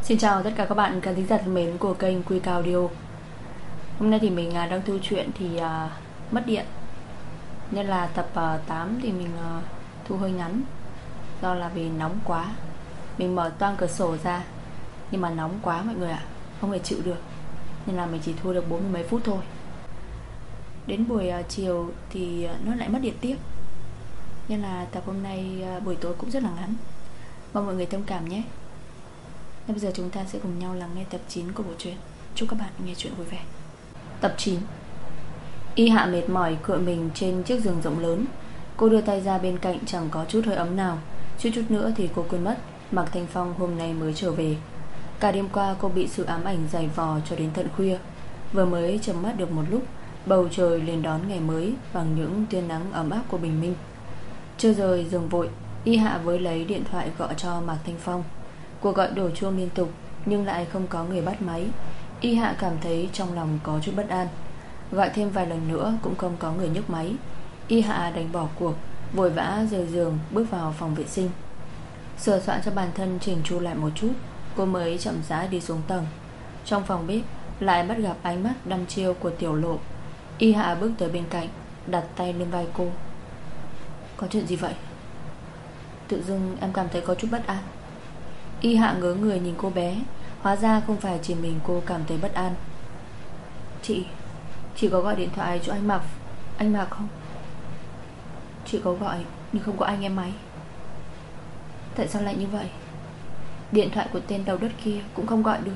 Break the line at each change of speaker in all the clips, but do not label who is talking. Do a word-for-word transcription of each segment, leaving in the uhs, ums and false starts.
Xin chào tất cả các bạn khán thính giả thân mến của kênh Quy Cao Audio. Hôm nay thì mình à, đang thu chuyện thì à, mất điện, nên là tập à, tám thì mình à, thu hơi ngắn. Do là vì nóng quá. Mình mở toang cửa sổ ra, nhưng mà nóng quá mọi người ạ, không thể chịu được, nên là mình chỉ thu được bốn mươi mấy phút thôi. Đến buổi à, chiều thì à, nó lại mất điện tiếp, nên là tập hôm nay à, buổi tối cũng rất là ngắn. Mong mọi người thông cảm nhé. Và bây giờ chúng ta sẽ cùng nhau lắng nghe tập chín của bộ truyện. Chúc các bạn nghe chuyện vui vẻ. Tập chín. Y Hạ mệt mỏi cựa mình trên chiếc giường rộng lớn. Cô đưa tay ra bên cạnh chẳng có chút hơi ấm nào. Chút chút nữa thì cô quên mất Mạc Thanh Phong hôm nay mới trở về. Cả đêm qua cô bị sự ám ảnh dày vò cho đến tận khuya. Vừa mới chợp mắt được một lúc, bầu trời liền đón ngày mới bằng những tia nắng ấm áp của bình minh. Chưa rời giường vội, Y Hạ với lấy điện thoại gọi cho Mạc Thanh Phong. Cuộc gọi đổ chuông liên tục nhưng lại không có người bắt máy. Y Hạ cảm thấy trong lòng có chút bất an. Gọi thêm vài lần nữa cũng không có người nhấc máy. Y Hạ đành bỏ cuộc, vội vã rời giường bước vào phòng vệ sinh. Sửa soạn cho bản thân chỉnh chu lại một chút, cô mới chậm rãi đi xuống tầng. Trong phòng bếp lại bắt gặp ánh mắt đăm chiêu của Tiểu Lộ. Y Hạ bước tới bên cạnh, đặt tay lên vai cô. Có chuyện gì vậy? Tự dưng em cảm thấy có chút bất an. Y Hạ ngớ người nhìn cô bé. Hóa ra không phải chỉ mình cô cảm thấy bất an. Chị Chị có gọi điện thoại cho anh Mạc Anh Mạc không? Chị có gọi nhưng không có anh em máy. Tại sao lại như vậy? Điện thoại của tên đầu đất kia cũng không gọi được.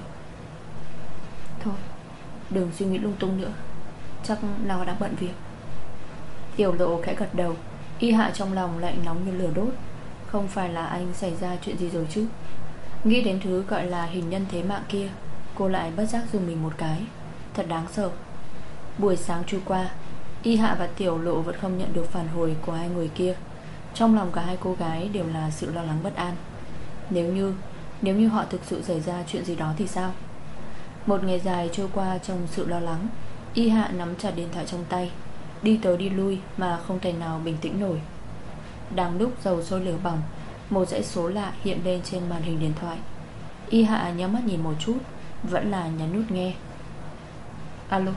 Thôi, đừng suy nghĩ lung tung nữa, chắc là họ đang bận việc. Tiểu Lộ khẽ gật đầu. Y Hạ trong lòng lại nóng như lửa đốt. Không phải là anh xảy ra chuyện gì rồi chứ? Nghĩ đến thứ gọi là hình nhân thế mạng kia, cô lại bất giác dùng mình một cái. Thật đáng sợ. Buổi sáng trôi qua, Y Hạ và Tiểu Lộ vẫn không nhận được phản hồi của hai người kia. Trong lòng cả hai cô gái đều là sự lo lắng bất an. Nếu như Nếu như họ thực sự xảy ra chuyện gì đó thì sao? Một ngày dài trôi qua trong sự lo lắng. Y Hạ nắm chặt điện thoại trong tay, đi tới đi lui mà không thể nào bình tĩnh nổi. Đang lúc dầu sôi lửa bỏng, một dãy số lạ hiện lên trên màn hình điện thoại. Y Hạ nhắm mắt nhìn một chút, vẫn là nhấn nút nghe. Alo.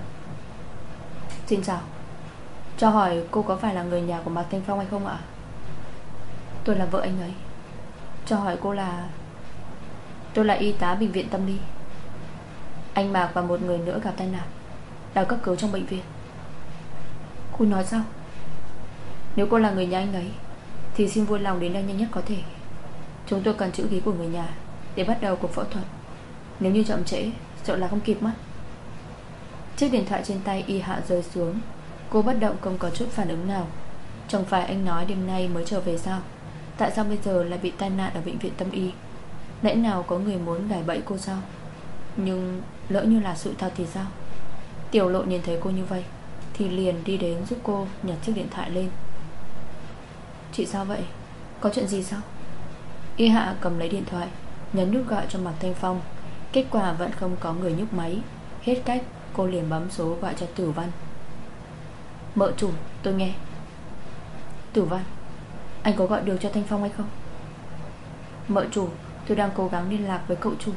Xin chào. Cho hỏi cô có phải là người nhà của Mạc Thanh Phong hay không ạ? Tôi là vợ anh ấy. Cho hỏi cô là... Tôi là y tá bệnh viện Tâm Lý. Anh Mạc và một người nữa gặp tai nạn, đang cấp cứu trong bệnh viện. Cô nói sao? Nếu cô là người nhà anh ấy thì xin vui lòng đến đây nhanh nhất có thể. Chúng tôi cần chữ ký của người nhà để bắt đầu cuộc phẫu thuật. Nếu như chậm trễ sợ là không kịp mất. Chiếc điện thoại trên tay Y Hạ rơi xuống. Cô bất động không có chút phản ứng nào. Chẳng phải anh nói đêm nay mới trở về sao? Tại sao bây giờ lại bị tai nạn ở bệnh viện Tâm Y? Lẽ nào có người muốn gài bẫy cô sao? Nhưng lỡ như là sự thật thì sao? Tiểu Lộ nhìn thấy cô như vậy thì liền đi đến giúp cô nhặt chiếc điện thoại lên. Chị sao vậy? Có chuyện gì sao? Y Hạ cầm lấy điện thoại, nhấn nút gọi cho Mạc Thanh Phong. Kết quả vẫn không có người nhấc máy. Hết cách, cô liền bấm số gọi cho Tử Văn. Mợ chủ, tôi nghe. Tử Văn, anh có gọi được cho Thanh Phong hay không? Mợ chủ, tôi đang cố gắng liên lạc với cậu chủ.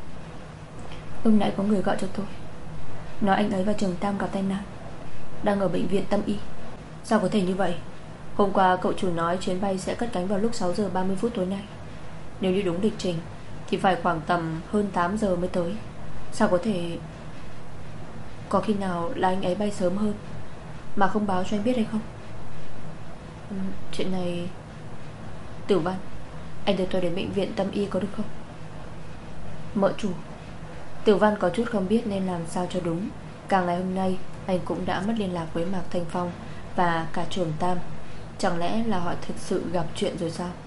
Lúc nãy có người gọi cho tôi, nói anh ấy và Trường Tam gặp tai nạn, đang ở bệnh viện Tâm Y. Sao có thể như vậy? Hôm qua cậu chủ nói chuyến bay sẽ cất cánh vào lúc sáu giờ ba mươi phút tối nay. Nếu như đúng lịch trình thì phải khoảng tầm hơn tám giờ mới tới. Sao có thể? Có khi nào là anh ấy bay sớm hơn mà không báo cho anh biết hay không? ừ, Chuyện này... Tử Văn, anh đưa tôi đến bệnh viện Tâm Y có được không? Mợ chủ, Tử Văn có chút không biết nên làm sao cho đúng. Cả ngày hôm nay anh cũng đã mất liên lạc với Mạc Thanh Phong và cả Trường Tam. Chẳng lẽ là họ thực sự gặp chuyện rồi sao?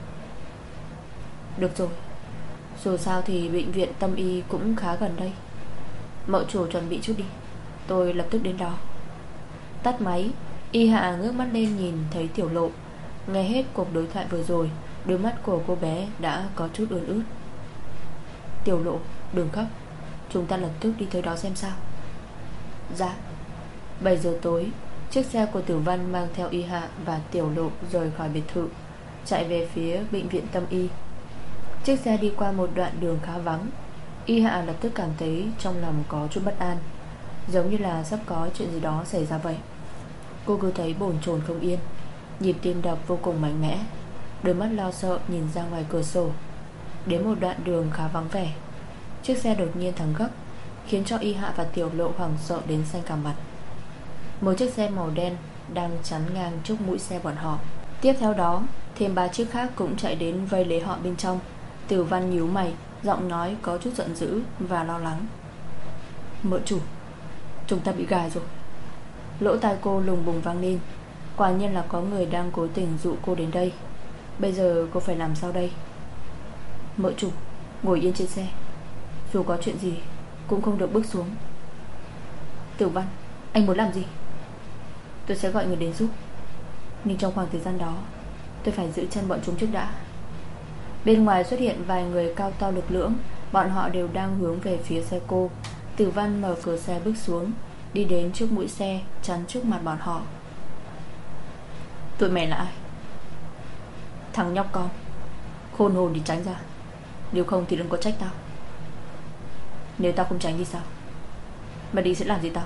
Được rồi, dù sao thì bệnh viện Tâm Y cũng khá gần đây. Mợ chủ chuẩn bị chút đi, tôi lập tức đến đó. Tắt máy, Y Hạ ngước mắt lên nhìn thấy Tiểu Lộ. Nghe hết cuộc đối thoại vừa rồi, đôi mắt của cô bé đã có chút ươn ướt. Tiểu Lộ, đừng khóc, chúng ta lập tức đi tới đó xem sao. Dạ. Bảy giờ tối, chiếc xe của Tử Văn mang theo Y Hạ và Tiểu Lộ rời khỏi biệt thự, chạy về phía bệnh viện Tâm Y. Chiếc xe đi qua một đoạn đường khá vắng. Y Hạ lập tức cảm thấy trong lòng có chút bất an, giống như là sắp có chuyện gì đó xảy ra vậy. Cô cứ thấy bồn chồn không yên, nhịp tim đập vô cùng mạnh mẽ, đôi mắt lo sợ nhìn ra ngoài cửa sổ. Đến một đoạn đường khá vắng vẻ, chiếc xe đột nhiên thắng gấp, khiến cho Y Hạ và Tiểu Lộ hoảng sợ đến xanh cả mặt. Một chiếc xe màu đen đang chắn ngang trước mũi xe bọn họ. Tiếp theo đó, thêm ba chiếc khác cũng chạy đến vây lấy họ bên trong. Tử Văn nhíu mày, giọng nói có chút giận dữ và lo lắng. Mợ chủ, chúng ta bị gài rồi. Lỗ tai cô lùng bùng vang lên. Quả nhiên là có người đang cố tình dụ cô đến đây. Bây giờ cô phải làm sao đây? Mợ chủ, ngồi yên trên xe, dù có chuyện gì cũng không được bước xuống. Tử Văn, anh muốn làm gì? Tôi sẽ gọi người đến giúp, nhưng trong khoảng thời gian đó tôi phải giữ chân bọn chúng trước đã. Bên ngoài xuất hiện vài người cao to lực lưỡng. Bọn họ đều đang hướng về phía xe cô. Tử Văn mở cửa xe bước xuống, đi đến trước mũi xe, chắn trước mặt bọn họ. Tụi mày là ai? Thằng nhóc con, khôn hồn thì tránh ra, nếu không thì đừng có trách tao. Nếu tao không tránh thì sao? Mày định sẽ làm gì tao?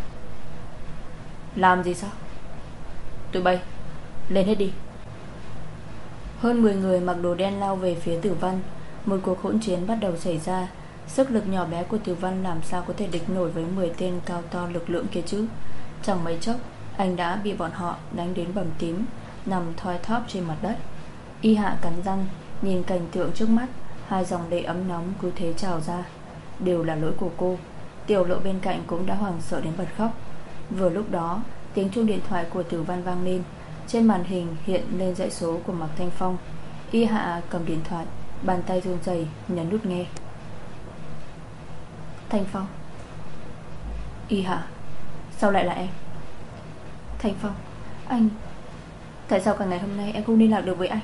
Làm gì sao? Tụi bay, lên hết đi. Hơn mười người mặc đồ đen lao về phía Tử Văn. Một cuộc hỗn chiến bắt đầu xảy ra. Sức lực nhỏ bé của Tử Văn làm sao có thể địch nổi với mười tên cao to lực lượng kia chứ. Chẳng mấy chốc anh đã bị bọn họ đánh đến bầm tím, nằm thoi thóp trên mặt đất. Y Hạ cắn răng nhìn cảnh tượng trước mắt, hai dòng lệ ấm nóng cứ thế trào ra. Đều là lỗi của cô. Tiểu Lộ bên cạnh cũng đã hoảng sợ đến bật khóc. Vừa lúc đó, tiếng chuông điện thoại của Tử Văn vang lên. Trên màn hình hiện lên dãy số của Mạc Thanh Phong. Y Hạ cầm điện thoại, bàn tay run rẩy nhấn nút nghe. Thanh Phong. Y Hạ, sao lại là em? Thanh Phong, anh, tại sao cả ngày hôm nay em không liên lạc được với anh?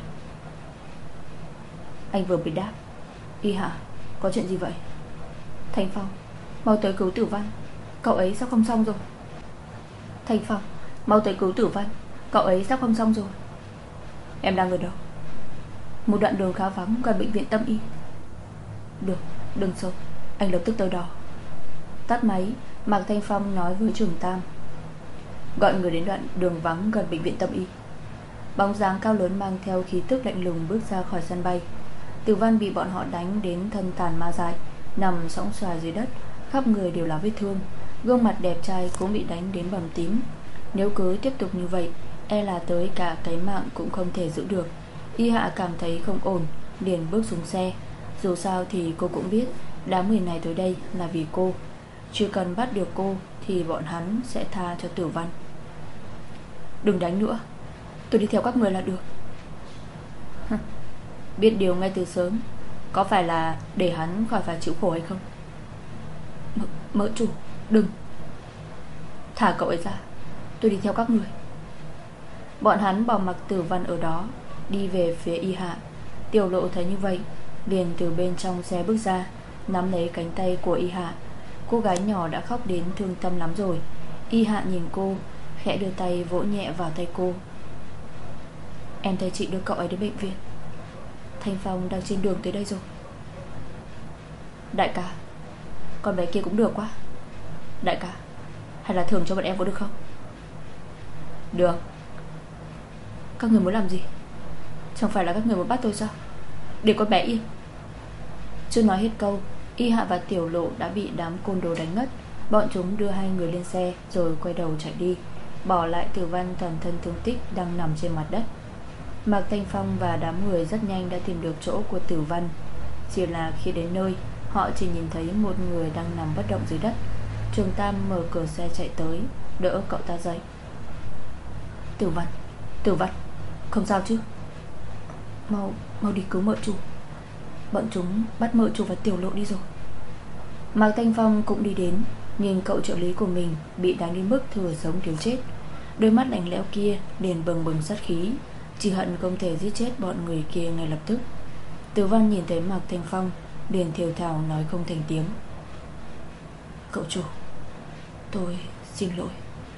Anh vừa bị đáp. Y Hạ, có chuyện gì vậy? Thanh Phong, mau tới cứu Tử Văn, cậu ấy sắp không xong rồi. Thanh Phong, mau tới cứu Tử Văn, cậu ấy sắp không xong rồi. Em đang ở đâu? Một đoạn đường khá vắng gần bệnh viện Tâm Y. Được, đừng sợ, anh lập tức tới đó. Tắt máy, Mạc Thanh Phong nói với Trường Tam. Gọi người đến đoạn đường vắng gần bệnh viện Tâm Y. Bóng dáng cao lớn mang theo khí tức lạnh lùng bước ra khỏi sân bay. Tử Văn bị bọn họ đánh đến thân tàn ma dại, nằm sõng xoài dưới đất, khắp người đều là vết thương. Gương mặt đẹp trai cũng bị đánh đến bầm tím. Nếu cứ tiếp tục như vậy, e là tới cả cái mạng cũng không thể giữ được. Y Hạ cảm thấy không ổn, liền bước xuống xe. Dù sao thì cô cũng biết đám người này tới đây là vì cô. Chỉ cần bắt được cô thì bọn hắn sẽ tha cho Tử Văn. Đừng đánh nữa, tôi đi theo các người là được. Biết điều ngay từ sớm, có phải là để hắn khỏi phải chịu khổ hay không? M Mỡ chủ, đừng. Thả cậu ấy ra, tôi đi theo các người. Bọn hắn bỏ mặc Tử Văn ở đó, đi về phía Y Hạ. Tiểu Lộ thấy như vậy, liền từ bên trong xe bước ra, nắm lấy cánh tay của Y Hạ. Cô gái nhỏ đã khóc đến thương tâm lắm rồi. Y Hạ nhìn cô, khẽ đưa tay vỗ nhẹ vào tay cô. Em thấy chị đưa cậu ấy đến bệnh viện. Thanh Phong đang trên đường tới đây rồi. Đại ca, con bé kia cũng được quá. Đại ca, hay là thưởng cho bọn em có được không? Được. Các người muốn làm gì? Chẳng phải là các người muốn bắt tôi sao? Để con bé yên. Chưa nói hết câu, Y Hạ và Tiểu Lộ đã bị đám côn đồ đánh ngất. Bọn chúng đưa hai người lên xe rồi quay đầu chạy đi, bỏ lại Tử Văn toàn thân thương tích đang nằm trên mặt đất. Mạc Thanh Phong và đám người rất nhanh đã tìm được chỗ của Tử Văn. Chỉ là khi đến nơi, họ chỉ nhìn thấy một người đang nằm bất động dưới đất. Trường Tam mở cửa xe chạy tới, đỡ cậu ta dậy. Tử Văn, Tử Văn, không sao chứ? Mau, mau đi cứu mợ chủ. Bọn chúng bắt mợ chủ và Tiểu Lộ đi rồi. Mạc Thanh Phong cũng đi đến, nhìn cậu trợ lý của mình bị đánh đến mức thừa sống thiếu chết. Đôi mắt lạnh lẽo kia liền bừng bừng sát khí, chỉ hận không thể giết chết bọn người kia ngay lập tức. Tử Văn nhìn thấy Mạc Thanh Phong, liền thều thào nói không thành tiếng. Cậu chủ, tôi xin lỗi.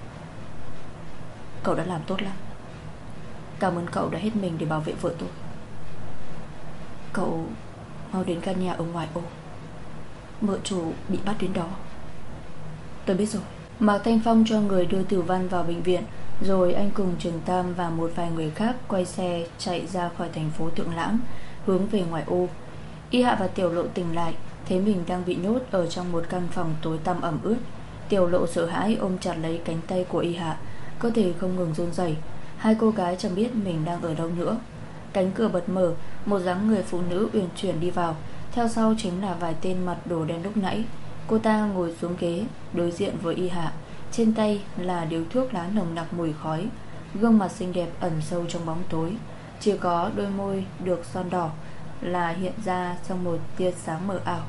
Cậu đã làm tốt lắm. Cảm ơn cậu đã hết mình để bảo vệ vợ tôi. Cậu mau đến căn nhà ở ngoài ô. mợ chủ bị bắt đến đó. Tôi biết rồi. Mạc Thanh Phong cho người đưa Tử Văn vào bệnh viện, rồi anh cùng Trường Tam và một vài người khác quay xe chạy ra khỏi thành phố Thượng Lãng, hướng về ngoại ô. Y Hạ và Tiểu Lộ tỉnh lại, thấy mình đang bị nhốt ở trong một căn phòng tối tăm ẩm ướt. Tiểu Lộ sợ hãi ôm chặt lấy cánh tay của Y Hạ, cơ thể không ngừng run rẩy. Hai cô gái chẳng biết mình đang ở đâu nữa. Cánh cửa bật mở, một dáng người phụ nữ uyển chuyển đi vào, theo sau chính là vài tên mặt đồ đen lúc nãy. Cô ta ngồi xuống ghế đối diện với Y Hạ, trên tay là điếu thuốc lá nồng nặc mùi khói. Gương mặt xinh đẹp ẩn sâu trong bóng tối, chỉ có đôi môi được son đỏ là hiện ra trong một tia sáng mờ ảo.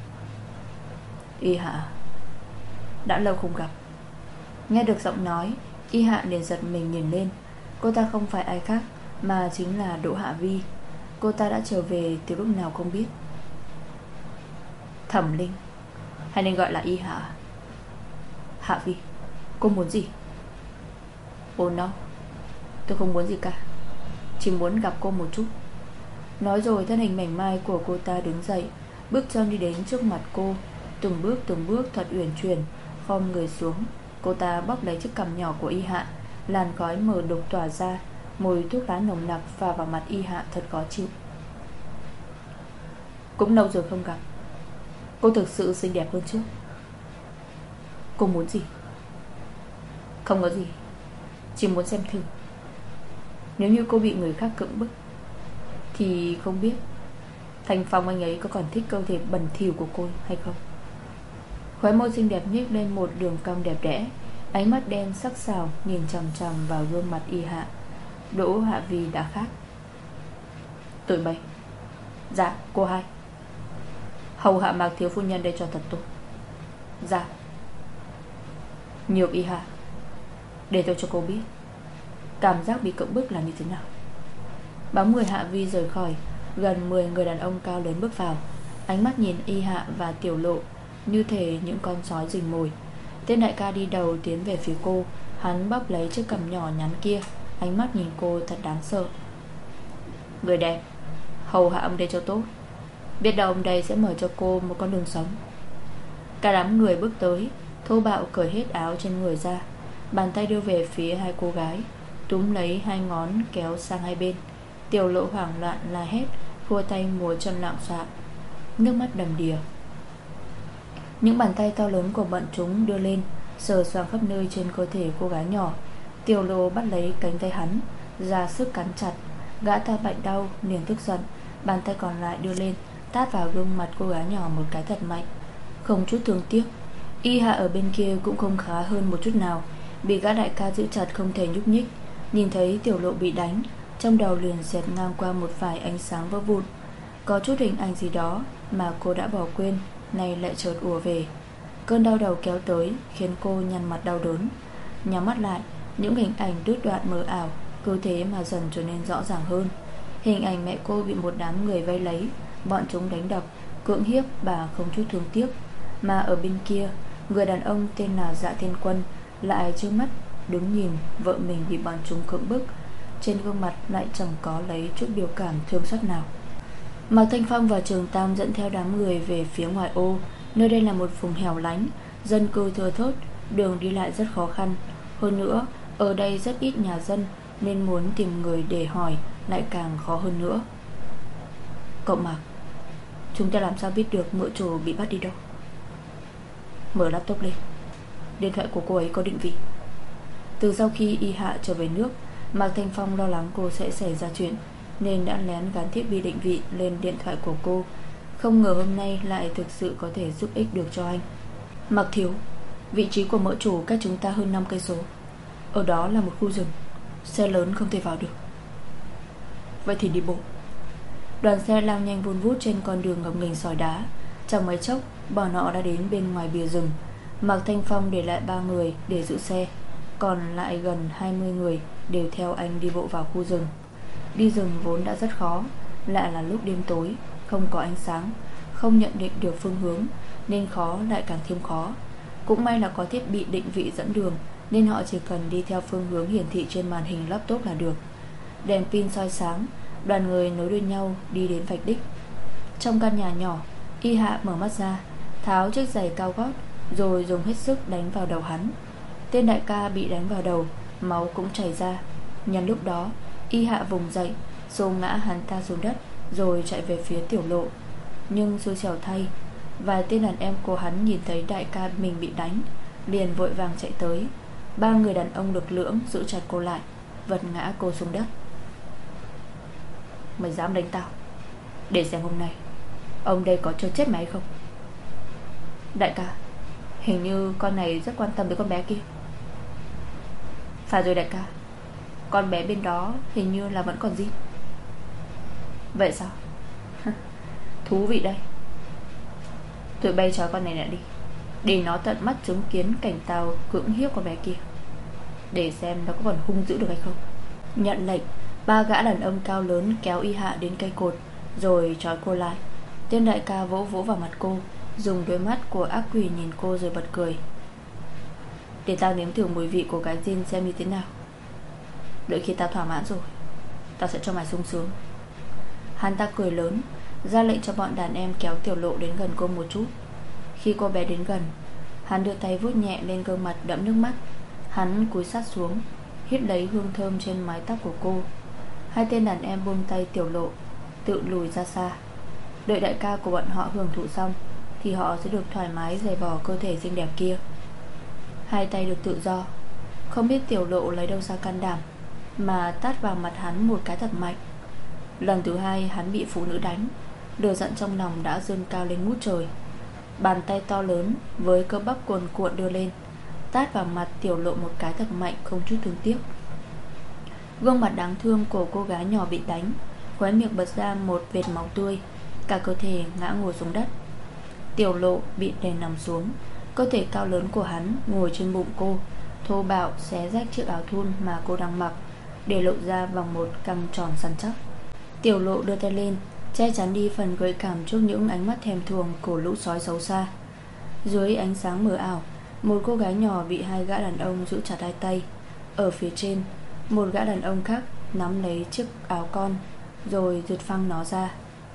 Y Hạ, đã lâu không gặp. Nghe được giọng nói, Y Hạ liền giật mình nhìn lên. Cô ta không phải ai khác mà chính là Đỗ Hạ Vi. Cô ta đã trở về từ lúc nào không biết. Thẩm Linh, hay nên gọi là Y Hạ. Hạ Vi, cô muốn gì? Oh no, tôi không muốn gì cả, chỉ muốn gặp cô một chút. Nói rồi thân hình mảnh mai của cô ta đứng dậy, bước chân đi đến trước mặt cô, từng bước từng bước thật uyển chuyển, khom người xuống. Cô ta bóp lấy chiếc cằm nhỏ của Y Hạ, làn khói mờ đục tỏa ra, mùi thuốc lá nồng nặc phả vào mặt Y Hạ thật khó chịu. Cũng lâu rồi không gặp, cô thực sự xinh đẹp hơn trước. Cô muốn gì? Không có gì, chỉ muốn xem thử, nếu như cô bị người khác cưỡng bức thì không biết Thanh Phong anh ấy có còn thích cơ thể bẩn thỉu của cô hay không. Khóe môi xinh đẹp nhếch lên một đường cong đẹp đẽ, ánh mắt đen sắc sảo nhìn chằm chằm vào gương mặt Y Hạ. Đỗ Hạ Vi đã khác. Tụi bay. Dạ cô hai. Hầu hạ Mạc thiếu phu nhân đây cho thật tốt. Dạ. Nhược Y Hạ, để tôi cho cô biết cảm giác bị cưỡng bức là như thế nào. Bóng người Hạ Vi rời khỏi, gần mười người đàn ông cao lớn bước vào, ánh mắt nhìn Y Hạ và Tiểu Lộ như thể những con sói rình mồi. Tên đại ca đi đầu tiến về phía cô, hắn bóp lấy chiếc cằm nhỏ nhắn kia, ánh mắt nhìn cô thật đáng sợ. Người đẹp, hầu hạ ông đây cho tốt, biết đâu ông đây sẽ mở cho cô một con đường sống. Cả đám người bước tới, thô bạo cởi hết áo trên người ra, bàn tay đưa về phía hai cô gái, túm lấy hai ngón kéo sang hai bên. Tiểu Lộ hoảng loạn la hét, khua tay múa chân lạng xạ, nước mắt đầm đìa. Những bàn tay to lớn của bọn chúng đưa lên, sờ soạng khắp nơi trên cơ thể cô gái nhỏ. Tiểu Lộ bắt lấy cánh tay hắn, ra sức cắn chặt. Gã ta bệnh đau liền tức giận, bàn tay còn lại đưa lên, tát vào gương mặt cô gái nhỏ một cái thật mạnh, không chút thương tiếc. Y Hạ ở bên kia cũng không khá hơn một chút nào, bị gã đại ca giữ chặt không thể nhúc nhích. Nhìn thấy Tiểu Lộ bị đánh, trong đầu liền xẹt ngang qua một vài ánh sáng vỡ vụn. Có chút hình ảnh gì đó mà cô đã bỏ quên, nay lại chợt ùa về. Cơn đau đầu kéo tới khiến cô nhăn mặt đau đớn. Nhắm mắt lại, những hình ảnh đứt đoạn mờ ảo cứ thế mà dần trở nên rõ ràng hơn. Hình ảnh mẹ cô bị một đám người vây lấy, bọn chúng đánh đập, cưỡng hiếp bà không chút thương tiếc. Mà ở bên kia, người đàn ông tên là Dạ Thiên Quân lại trước mắt đứng nhìn vợ mình bị bọn chúng cưỡng bức, trên gương mặt lại chẳng có lấy chút biểu cảm thương xót nào. Mạc Thanh Phong và Trường Tam dẫn theo đám người về phía ngoài ô. Nơi đây là một vùng hẻo lánh, dân cư thưa thớt, đường đi lại rất khó khăn. Hơn nữa, ở đây rất ít nhà dân, nên muốn tìm người để hỏi lại càng khó hơn nữa. Cậu Mạc, chúng ta làm sao biết được mợ chủ bị bắt đi đâu? Mở laptop lên, điện thoại của cô ấy có định vị. Từ sau khi Y Hạ trở về nước, Mạc Thanh Phong lo lắng cô sẽ xảy ra chuyện, nên đã lén gắn thiết bị định vị lên điện thoại của cô. Không ngờ hôm nay lại thực sự có thể giúp ích được cho anh. Mạc thiếu, vị trí của mợ chủ cách chúng ta hơn năm cây số. Ở đó là một khu rừng, xe lớn không thể vào được. Vậy thì đi bộ. Đoàn xe lao nhanh vun vút trên con đường ngập nghềnh sỏi đá. Trong mấy chốc, bọn họ đã đến bên ngoài bìa rừng. Mạc Thanh Phong để lại ba người để giữ xe, còn lại gần hai mươi người đều theo anh đi bộ vào khu rừng. Đi rừng vốn đã rất khó, lại là lúc đêm tối, không có ánh sáng, không nhận định được phương hướng, nên khó lại càng thêm khó. Cũng may là có thiết bị định vị dẫn đường, nên họ chỉ cần đi theo phương hướng hiển thị trên màn hình laptop là được. Đèn pin soi sáng, đoàn người nối đuôi nhau đi đến vạch đích. Trong căn nhà nhỏ, Y Hạ mở mắt ra, tháo chiếc giày cao gót, rồi dùng hết sức đánh vào đầu hắn. Tên đại ca bị đánh vào đầu, máu cũng chảy ra. Nhân lúc đó, Y Hạ vùng dậy, xô ngã hắn ta xuống đất, rồi chạy về phía Tiểu Lộ. Nhưng xui xẻo thay, vài tên đàn em của hắn nhìn thấy đại ca mình bị đánh, liền vội vàng chạy tới. Ba người đàn ông lực lưỡng giữ chặt cô lại, vật ngã cô xuống đất. Mày dám đánh tao, để xem hôm nay ông đây có chơi chết mày không. Đại ca, hình như con này rất quan tâm tới con bé kia. Phải rồi đại ca, con bé bên đó hình như là vẫn còn zin. Vậy sao? Thú vị đây. Tụi bay trói con này lại đi, để nó tận mắt chứng kiến cảnh tao cưỡng hiếp con bé kia, để xem nó có còn hung dữ được hay không. Nhận lệnh, ba gã đàn ông cao lớn kéo Y Hạ đến cây cột, rồi trói cô lại. Tên đại ca vỗ vỗ vào mặt cô, dùng đôi mắt của ác quỷ nhìn cô rồi bật cười. Để tao nếm thử mùi vị của cái zin xem như thế nào. Đợi khi tao thỏa mãn rồi, tao sẽ cho mày sung sướng. Hắn ta cười lớn, ra lệnh cho bọn đàn em kéo Tiểu Lộ đến gần cô một chút. Khi cô bé đến gần, hắn đưa tay vuốt nhẹ lên gương mặt đẫm nước mắt. Hắn cúi sát xuống, hít lấy hương thơm trên mái tóc của cô. Hai tên đàn em buông tay Tiểu Lộ, tự lùi ra xa. Đợi đại ca của bọn họ hưởng thụ xong, thì họ sẽ được thoải mái giày vò cơ thể xinh đẹp kia. Hai tay được tự do. Không biết Tiểu Lộ lấy đâu ra can đảm mà tát vào mặt hắn một cái thật mạnh. Lần thứ hai hắn bị phụ nữ đánh, lửa giận trong lòng đã dâng cao lên ngút trời. Bàn tay to lớn với cơ bắp cuồn cuộn đưa lên, tát vào mặt Tiểu Lộ một cái thật mạnh, không chút thương tiếc. Gương mặt đáng thương của cô gái nhỏ bị đánh, khóe miệng bật ra một vệt máu tươi, cả cơ thể ngã ngồi xuống đất. Tiểu Lộ bị đè nằm xuống, cơ thể cao lớn của hắn ngồi trên bụng cô, thô bạo xé rách chiếc áo thun mà cô đang mặc, để lộ ra vòng một căng tròn săn chắc. Tiểu Lộ đưa tay lên, che chắn đi phần gợi cảm trước những ánh mắt thèm thuồng của lũ sói xấu xa. Dưới ánh sáng mờ ảo, một cô gái nhỏ bị hai gã đàn ông giữ chặt hai tay. Ở phía trên, một gã đàn ông khác nắm lấy chiếc áo con, rồi giật phăng nó ra.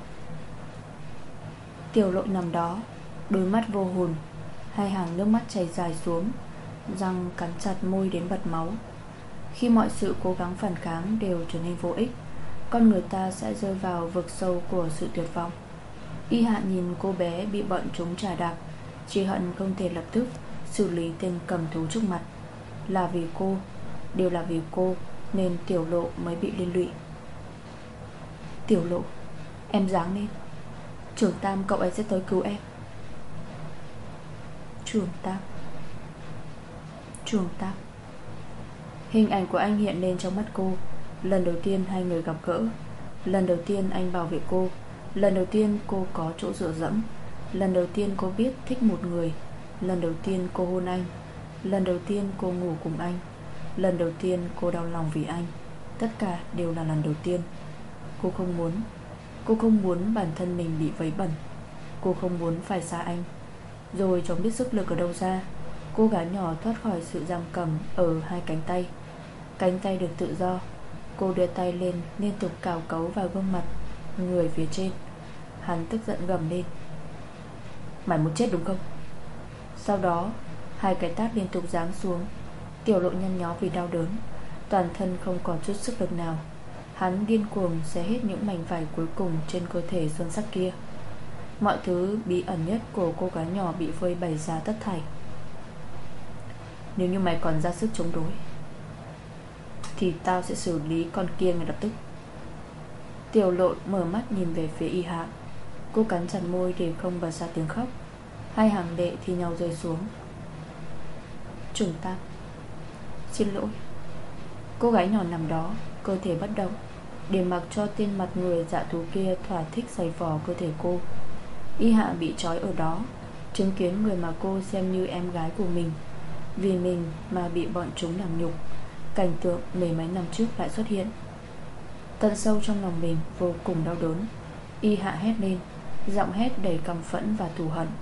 Tiểu Lộ nằm đó, đôi mắt vô hồn, hai hàng nước mắt chảy dài xuống, răng cắn chặt môi đến bật máu. Khi mọi sự cố gắng phản kháng đều trở nên vô ích, con người ta sẽ rơi vào vực sâu của sự tuyệt vọng. Y Hạ nhìn cô bé bị bọn chúng trà đạp, chỉ hận không thể lập tức xử lý tên cầm thú trước mặt. Là vì cô, đều là vì cô nên Tiểu Lộ mới bị liên lụy. Tiểu Lộ, em ráng lên, Trưởng Tam cậu ấy sẽ tới cứu em. Trưởng Tam, Trưởng Tam. Hình ảnh của anh hiện lên trong mắt cô. Lần đầu tiên hai người gặp gỡ, lần đầu tiên anh bảo vệ cô, lần đầu tiên cô có chỗ dựa dẫm, lần đầu tiên cô biết thích một người, lần đầu tiên cô hôn anh, lần đầu tiên cô ngủ cùng anh, lần đầu tiên cô đau lòng vì anh. Tất cả đều là lần đầu tiên. Cô không muốn Cô không muốn bản thân mình bị vấy bẩn. Cô không muốn phải xa anh. Rồi chẳng biết sức lực ở đâu ra, cô gái nhỏ thoát khỏi sự giam cầm ở hai cánh tay. Cánh tay được tự do. Cô đưa tay lên, liên tục cào cấu vào gương mặt người phía trên. Hắn tức giận gầm lên. Mày muốn chết đúng không? Sau đó hai cái tát liên tục giáng xuống. Tiểu Lộ nhăn nhó vì đau đớn, toàn thân không còn chút sức lực nào. Hắn điên cuồng xé hết những mảnh vải cuối cùng trên cơ thể sơn sắc kia. Mọi thứ bí ẩn nhất của cô gái nhỏ bị phơi bày ra tất thảy. Nếu như mày còn ra sức chống đối, thì tao sẽ xử lý con kia ngay lập tức. Tiểu Lộ mở mắt nhìn về phía Y Hạ. Cô cắn chặt môi để không bật ra tiếng khóc. Hai hàng lệ thì nhau rơi xuống. Trưởng Tam, xin lỗi. Cô gái nhỏ nằm đó, cơ thể bất động, để mặc cho tên mặt người dạ thú kia thỏa thích giày vò cơ thể cô. Y Hạ bị trói ở đó, chứng kiến người mà cô xem như em gái của mình, vì mình mà bị bọn chúng làm nhục. Cảnh tượng mười mấy năm trước lại xuất hiện. Tận sâu trong lòng mình vô cùng đau đớn. Y Hạ hét lên, giọng hét đầy căm phẫn và thù hận.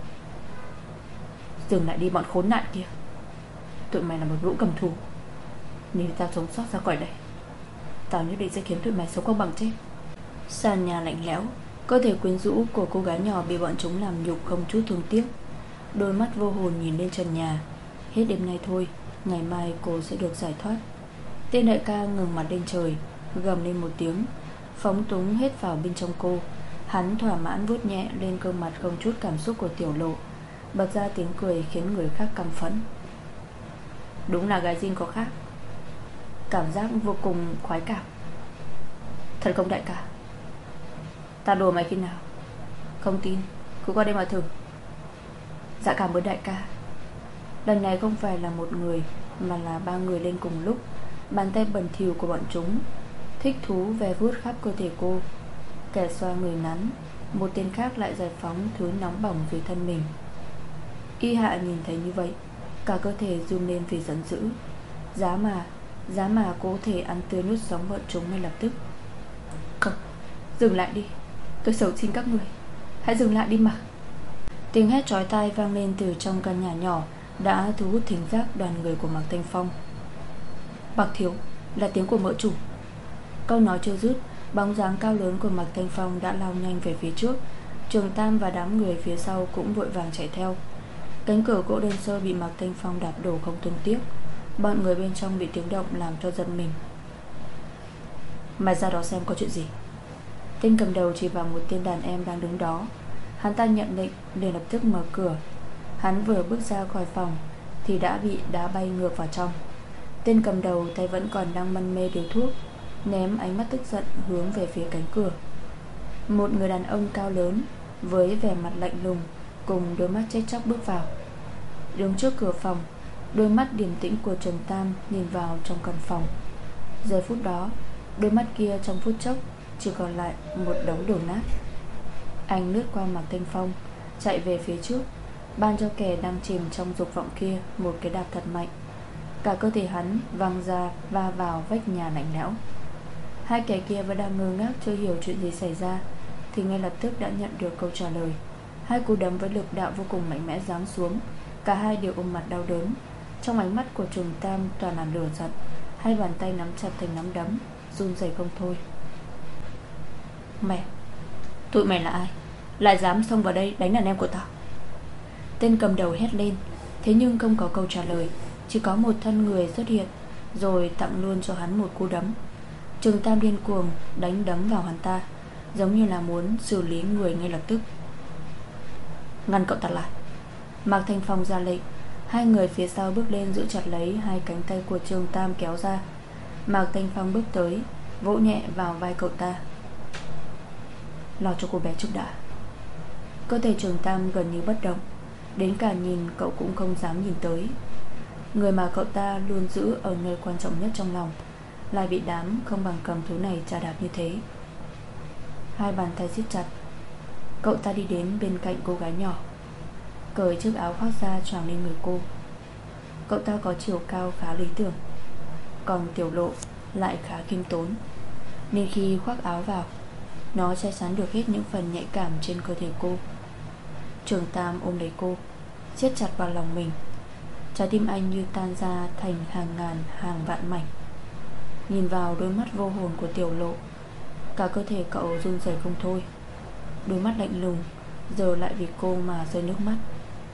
Dừng lại đi bọn khốn nạn kia. Tụi mày là một lũ cầm thù. Nếu tao sống sót ra khỏi đây, tao nhất định sẽ khiến tụi mày sống không bằng chết. Sàn nhà lạnh lẽo, cơ thể quyến rũ của cô gái nhỏ bị bọn chúng làm nhục không chút thương tiếc. Đôi mắt vô hồn nhìn lên trần nhà. Hết đêm nay thôi, ngày mai cô sẽ được giải thoát. Tên đại ca ngừng mặt lên trời, gầm lên một tiếng, phóng túng hết vào bên trong cô. Hắn thỏa mãn vuốt nhẹ lên gương mặt không chút cảm xúc của Tiểu Lộ, bật ra tiếng cười khiến người khác căm phẫn. Đúng là gái zin có khác, cảm giác vô cùng khoái cảm. Thật không đại ca? Ta đùa mày khi nào? Không tin, cứ qua đây mà thử. Dạ cảm ơn đại ca. Lần này không phải là một người, mà là ba người lên cùng lúc. Bàn tay bẩn thỉu của bọn chúng thích thú ve vuốt khắp cơ thể cô. Kẻ xoa người nắn, một tên khác lại giải phóng thứ nóng bỏng dưới thân mình. Y Hạ nhìn thấy như vậy, cả cơ thể run lên vì giận dữ. Giá mà Giá mà cô thể ăn tươi nuốt sống bọn chúng ngay lập tức. Không, dừng lại đi, tôi xấu xin các người, hãy dừng lại đi mà. Tiếng hét chói tai vang lên từ trong căn nhà nhỏ, đã thu hút thính giác đoàn người của Mạc Thanh Phong. Bạc thiếu, là tiếng của mợ chủ. Câu nói chưa dứt, bóng dáng cao lớn của Mạc Thanh Phong đã lao nhanh về phía trước. Trường Tam và đám người phía sau cũng vội vàng chạy theo. Cánh cửa gỗ đơn sơ bị Mạc Thanh Phong đạp đổ không thương tiếc. Bọn người bên trong bị tiếng động làm cho giật mình. Mày ra đó xem có chuyện gì. Tên cầm đầu chỉ vào một tên đàn em đang đứng đó. Hắn ta nhận lệnh liền lập tức mở cửa. Hắn vừa bước ra khỏi phòng thì đã bị đá bay ngược vào trong. Tên cầm đầu tay vẫn còn đang mân mê điều thuốc, ném ánh mắt tức giận hướng về phía cánh cửa. Một người đàn ông cao lớn với vẻ mặt lạnh lùng cùng đôi mắt chết chóc bước vào. Đứng trước cửa phòng, đôi mắt điềm tĩnh của Trần Tam nhìn vào trong căn phòng. Giờ phút đó, đôi mắt kia trong phút chốc chỉ còn lại một đống đổ nát. Anh lướt qua Mạc Thanh Phong, chạy về phía trước, ban cho kẻ đang chìm trong dục vọng kia một cái đạp thật mạnh. Cả cơ thể hắn văng ra va vào vách nhà lạnh lẽo. Hai kẻ kia vẫn đang ngơ ngác chưa hiểu chuyện gì xảy ra thì ngay lập tức đã nhận được câu trả lời. Hai cú đấm với lực đạo vô cùng mạnh mẽ giáng xuống. Cả hai đều ôm mặt đau đớn. Trong ánh mắt của Trùng Tam toàn là lửa giận. Hai bàn tay nắm chặt thành nắm đấm, run rẩy không thôi. Mẹ, tụi mày là ai, lại dám xông vào đây đánh đàn em của tao? Tên cầm đầu hét lên. Thế nhưng không có câu trả lời. Chỉ có một thân người xuất hiện, rồi tặng luôn cho hắn một cú đấm. Trừng Tam điên cuồng đánh đấm vào hắn ta, giống như là muốn xử lý người ngay lập tức. Ngăn cậu ta lại. Mạc Thanh Phong ra lệnh. Hai người phía sau bước lên giữ chặt lấy hai cánh tay của Trương Tam kéo ra. Mạc Thanh Phong bước tới, vỗ nhẹ vào vai cậu ta. Lo cho cô bé trước đã. Cơ thể Trương Tam gần như bất động, đến cả nhìn cậu cũng không dám nhìn tới. Người mà cậu ta luôn giữ ở nơi quan trọng nhất trong lòng lại bị đám không bằng cầm thú này chà đạp như thế. Hai bàn tay siết chặt. Cậu ta đi đến bên cạnh cô gái nhỏ, cởi chiếc áo khoác ra choàng lên người cô. Cậu ta có chiều cao khá lý tưởng, còn Tiểu Lộ lại khá khiêm tốn, nên khi khoác áo vào, nó che chắn được hết những phần nhạy cảm trên cơ thể cô. Trường Tam ôm lấy cô, siết chặt vào lòng mình. Trái tim anh như tan ra thành hàng ngàn hàng vạn mảnh. Nhìn vào đôi mắt vô hồn của Tiểu Lộ, cả cơ thể cậu run rẩy không thôi. Đôi mắt lạnh lùng giờ lại vì cô mà rơi nước mắt.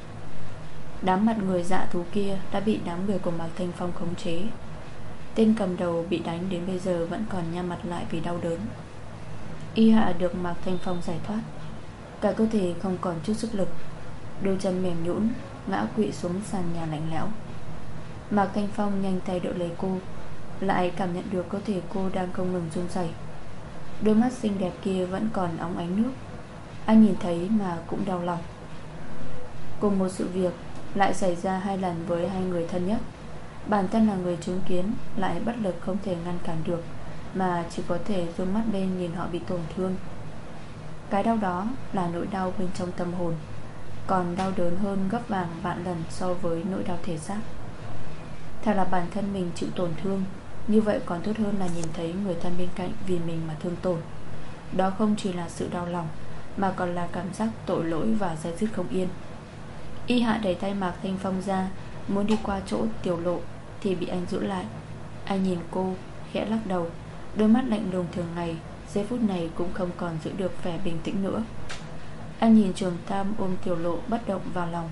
Đám mặt người dạ thú kia đã bị đám người của Mạc Thanh Phong khống chế. Tên cầm đầu bị đánh đến bây giờ vẫn còn nhăn mặt lại vì đau đớn. Y Hạ được Mạc Thanh Phong giải thoát, cả cơ thể không còn chút sức lực, đôi chân mềm nhũn ngã quỵ xuống sàn nhà lạnh lẽo. Mạc Thanh Phong nhanh tay đỡ lấy cô, lại cảm nhận được cơ thể cô đang không ngừng run rẩy. Đôi mắt xinh đẹp kia vẫn còn óng ánh nước. Anh nhìn thấy mà cũng đau lòng. Cùng một sự việc lại xảy ra hai lần với hai người thân nhất. Bản thân là người chứng kiến lại bất lực không thể ngăn cản được, mà chỉ có thể giương mắt lên nhìn họ bị tổn thương. Cái đau đó là nỗi đau bên trong tâm hồn, còn đau đớn hơn gấp vàng vạn lần so với nỗi đau thể xác. Thật là bản thân mình chịu tổn thương, như vậy còn tốt hơn là nhìn thấy người thân bên cạnh vì mình mà thương tổn. Đó không chỉ là sự đau lòng, mà còn là cảm giác tội lỗi và day dứt không yên. Y Hạ đẩy tay Mạc Thanh Phong ra, muốn đi qua chỗ Tiểu Lộ thì bị anh giữ lại. Anh nhìn cô, khẽ lắc đầu. Đôi mắt lạnh lùng thường ngày giây phút này cũng không còn giữ được vẻ bình tĩnh nữa. Anh nhìn Trường Tam ôm Tiểu Lộ bất động vào lòng.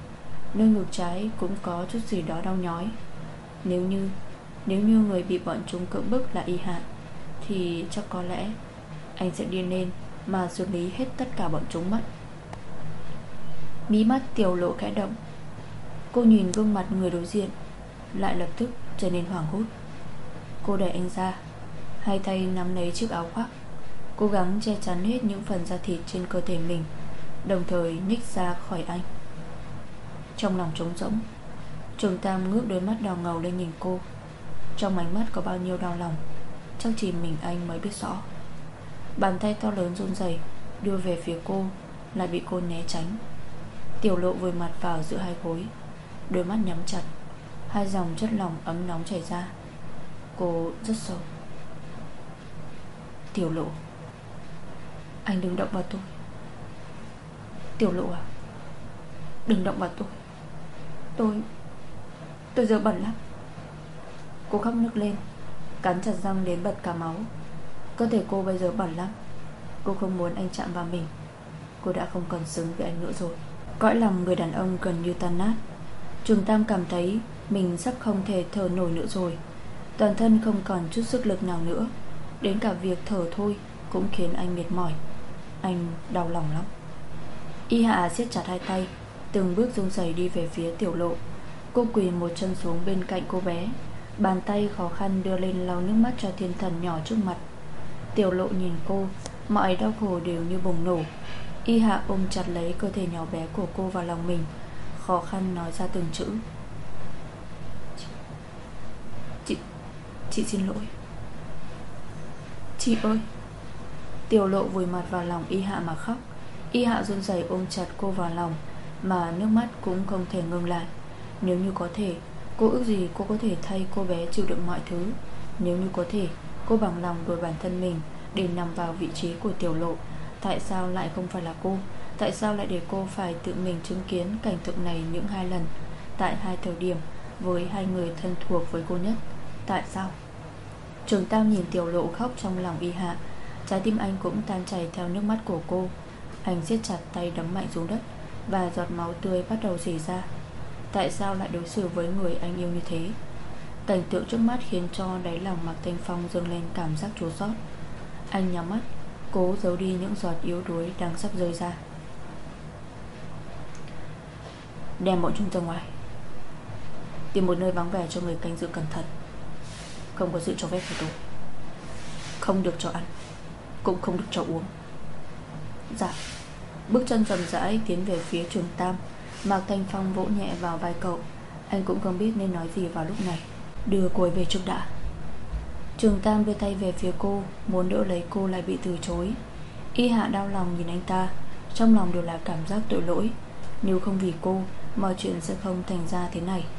nơi ngực trái cũng có chút gì đó đau nhói. Nếu như Nếu như người bị bọn chúng cưỡng bức là Y Hạ thì chắc có lẽ anh sẽ điên lên mà xử lý hết tất cả bọn chúng mất. Mí mắt Tiểu Lộ khẽ động. Cô nhìn gương mặt người đối diện, lại lập tức trở nên hoảng hốt. Cô đẩy anh ra, hai tay nắm lấy chiếc áo khoác, cố gắng che chắn hết những phần da thịt trên cơ thể mình, đồng thời nhích ra khỏi anh. Trong lòng trống rỗng, Trường Tam ngước đôi mắt đỏ ngầu lên nhìn cô. Trong ánh mắt có bao nhiêu đau lòng, chắc chỉ mình anh mới biết rõ. Bàn tay to lớn run rẩy đưa về phía cô, lại bị cô né tránh. Tiểu Lộ vùi mặt vào giữa hai gối, đôi mắt nhắm chặt, hai dòng chất lỏng ấm nóng chảy ra. Cô rất sâu. Tiểu Lộ, anh đừng động vào tôi. Tiểu Lộ à, đừng động vào tôi. Tôi Tôi giờ bẩn lắm. Cô khóc nức lên, cắn chặt răng đến bật cả máu. Cơ thể cô bây giờ bẩn lắm. Cô không muốn anh chạm vào mình. Cô đã không còn xứng với anh nữa rồi. Cõi lòng người đàn ông gần như tan nát. Trường Tam cảm thấy mình sắp không thể thở nổi nữa rồi. Toàn thân không còn chút sức lực nào nữa. Đến cả việc thở thôi cũng khiến anh mệt mỏi. Anh đau lòng lắm. Y Hạ siết chặt hai tay, từng bước run rẩy đi về phía Tiểu Lộ. Cô quỳ một chân xuống bên cạnh cô bé, bàn tay khó khăn đưa lên lau nước mắt cho thiên thần nhỏ trước mặt. Tiểu Lộ nhìn cô, mọi đau khổ đều như bùng nổ. Y Hạ ôm chặt lấy cơ thể nhỏ bé của cô vào lòng mình, khó khăn nói ra từng chữ. Chị Chị xin lỗi. Chị ơi. Tiểu Lộ vùi mặt vào lòng Y Hạ mà khóc. Y Hạ run rẩy ôm chặt cô vào lòng, mà nước mắt cũng không thể ngừng lại. Nếu như có thể, cô ước gì cô có thể thay cô bé chịu đựng mọi thứ. Nếu như có thể, cô bằng lòng đổi bản thân mình để nằm vào vị trí của Tiểu Lộ. Tại sao lại không phải là cô? Tại sao lại để cô phải tự mình chứng kiến cảnh tượng này những hai lần, tại hai thời điểm, với hai người thân thuộc với cô nhất? Tại sao? Trường Tam nhìn Tiểu Lộ khóc trong lòng Y Hạ, trái tim anh cũng tan chảy theo nước mắt của cô. Anh siết chặt tay đấm mạnh xuống đất, và giọt máu tươi bắt đầu rỉ ra. Tại sao lại đối xử với người anh yêu như thế? Cảnh tượng trước mắt khiến cho đáy lòng Mạc Thanh Phong dâng lên cảm giác chua xót. Anh nhắm mắt, cố giấu đi những giọt yếu đuối đang sắp rơi ra. Đem bọn chúng ra ngoài, tìm một nơi vắng vẻ cho người canh giữ cẩn thận. Không có sự cho phép của tôi. Không được cho ăn, cũng không được cho uống. Dạ. Bước chân chậm rãi tiến về phía Trường Tam. Mạc Thanh Phong vỗ nhẹ vào vai cậu. Anh cũng không biết nên nói gì vào lúc này. Đưa cô ấy về trước đã. Trường Tam đưa tay về phía cô, muốn đỡ lấy cô lại bị từ chối. Y Hạ đau lòng nhìn anh ta, trong lòng đều là cảm giác tội lỗi. Nếu không vì cô, mọi chuyện sẽ không thành ra thế này.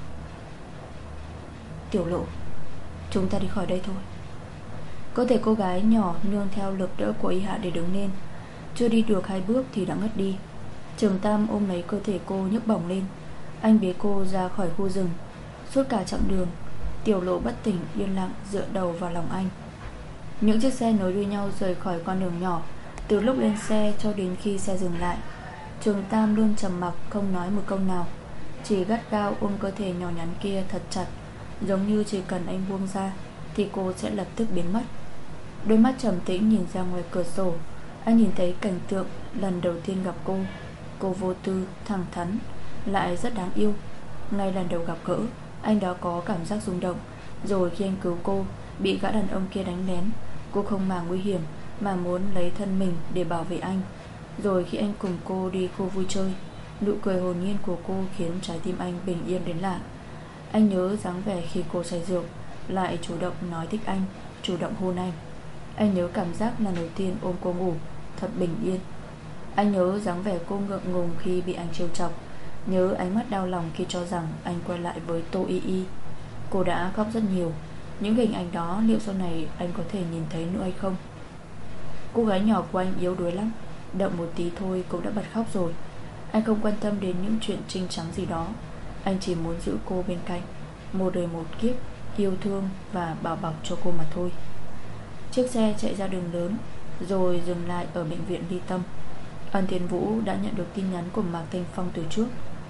Tiểu Lộ, chúng ta đi khỏi đây thôi. Cơ thể cô gái nhỏ nương theo lực đỡ của Y Hạ để đứng lên. Chưa đi được hai bước thì đã ngất đi. Trường Tam ôm lấy cơ thể cô nhấc bổng lên. Anh bế cô ra khỏi khu rừng. Suốt cả chặng đường, Tiểu Lộ bất tỉnh yên lặng dựa đầu vào lòng anh. Những chiếc xe nối đuôi nhau rời khỏi con đường nhỏ. Từ lúc lên xe cho đến khi xe dừng lại, Trường Tam luôn trầm mặc không nói một câu nào, chỉ gắt gao ôm cơ thể nhỏ nhắn kia thật chặt, giống như chỉ cần anh buông ra thì cô sẽ lập tức biến mất. Đôi mắt trầm tĩnh nhìn ra ngoài cửa sổ. Anh nhìn thấy cảnh tượng lần đầu tiên gặp cô. Cô vô tư, thẳng thắn, lại rất đáng yêu. Ngay lần đầu gặp gỡ, anh đã có cảm giác rung động. Rồi khi anh cứu cô, bị gã đàn ông kia đánh lén, cô không màng nguy hiểm mà muốn lấy thân mình để bảo vệ anh. Rồi khi anh cùng cô đi khu vui chơi, nụ cười hồn nhiên của cô khiến trái tim anh bình yên đến lạ. Anh nhớ dáng vẻ khi cô say rượu, lại chủ động nói thích anh, chủ động hôn anh. Anh nhớ cảm giác lần đầu tiên ôm cô ngủ, thật bình yên. Anh nhớ dáng vẻ cô ngượng ngùng khi bị anh trêu chọc, nhớ ánh mắt đau lòng khi cho rằng anh quay lại với Tô Y Y. Cô đã khóc rất nhiều. Những hình ảnh đó liệu sau này anh có thể nhìn thấy nữa hay không? Cô gái nhỏ của anh yếu đuối lắm, động một tí thôi cũng đã bật khóc rồi. Anh không quan tâm đến những chuyện trinh trắng gì đó. Anh chỉ muốn giữ cô bên cạnh, một đời một kiếp, yêu thương và bảo bọc cho cô mà thôi. Chiếc xe chạy ra đường lớn, rồi dừng lại ở bệnh viện Ly Tâm. Ân Thiên Vũ đã nhận được tin nhắn của Mạc Thanh Phong từ trước.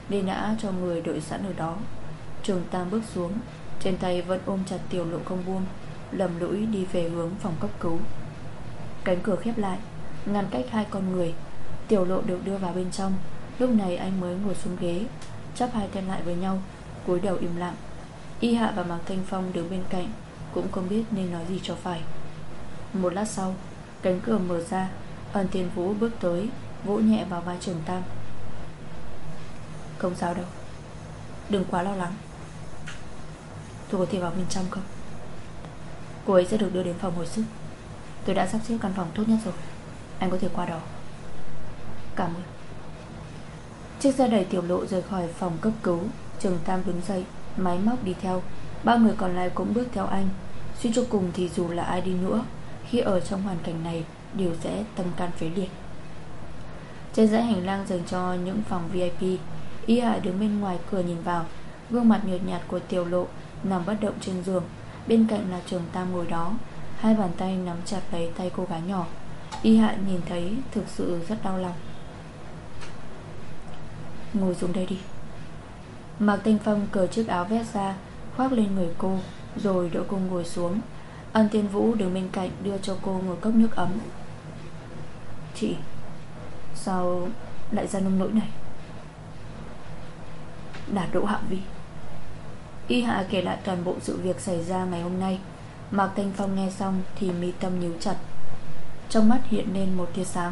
nên đã cho người đợi sẵn ở đó. Trường Tam bước xuống, trên tay vẫn ôm chặt Tiểu Lộ không buông, lầm lũi đi về hướng phòng cấp cứu. Cánh cửa khép lại, ngăn cách hai con người. Tiểu Lộ được đưa vào bên trong. Lúc này anh mới ngồi xuống ghế, chắp hai tay lại với nhau, cúi đầu im lặng. Y Hạ và Mạc Thanh Phong đứng bên cạnh, cũng không biết nên nói gì cho phải. Một lát sau, cánh cửa mở ra. Ân Thiên Vũ bước tới, vỗ nhẹ vào vai Trường Tam. Không sao đâu, đừng quá lo lắng. Tôi có thể vào bên trong không? Cô ấy sẽ được đưa đến phòng hồi sức. Tôi đã sắp xếp căn phòng tốt nhất rồi. Anh có thể qua đó. Cảm ơn. Chiếc xe đẩy Tiểu Lộ rời khỏi phòng cấp cứu. Trường Tam đứng dậy, máy móc đi theo. Ba người còn lại cũng bước theo anh. Suy cho cùng thì dù là ai đi nữa, khi ở trong hoàn cảnh này đều sẽ tâm can phế liệt. Trên dãy hành lang dành cho những phòng vi ai pi, Y Hạ đứng bên ngoài cửa nhìn vào. Gương mặt nhợt nhạt của Tiểu Lộ nằm bất động trên giường. Bên cạnh là Trường Tam ngồi đó, hai bàn tay nắm chặt lấy tay cô gái nhỏ. Y Hạ nhìn thấy thực sự rất đau lòng. Ngồi xuống đây đi. Mạc Thanh Phong cởi chiếc áo vest ra, khoác lên người cô, rồi đỡ cô ngồi xuống. Ân Thiên Vũ đứng bên cạnh đưa cho cô một cốc nước ấm. Chị, sao lại ra nông nỗi này? Đạt Đỗ Hạ Vi. Y Hạ kể lại toàn bộ sự việc xảy ra ngày hôm nay. Mạc Thanh Phong nghe xong thì mi tâm nhíu chặt, trong mắt hiện lên một tia sáng.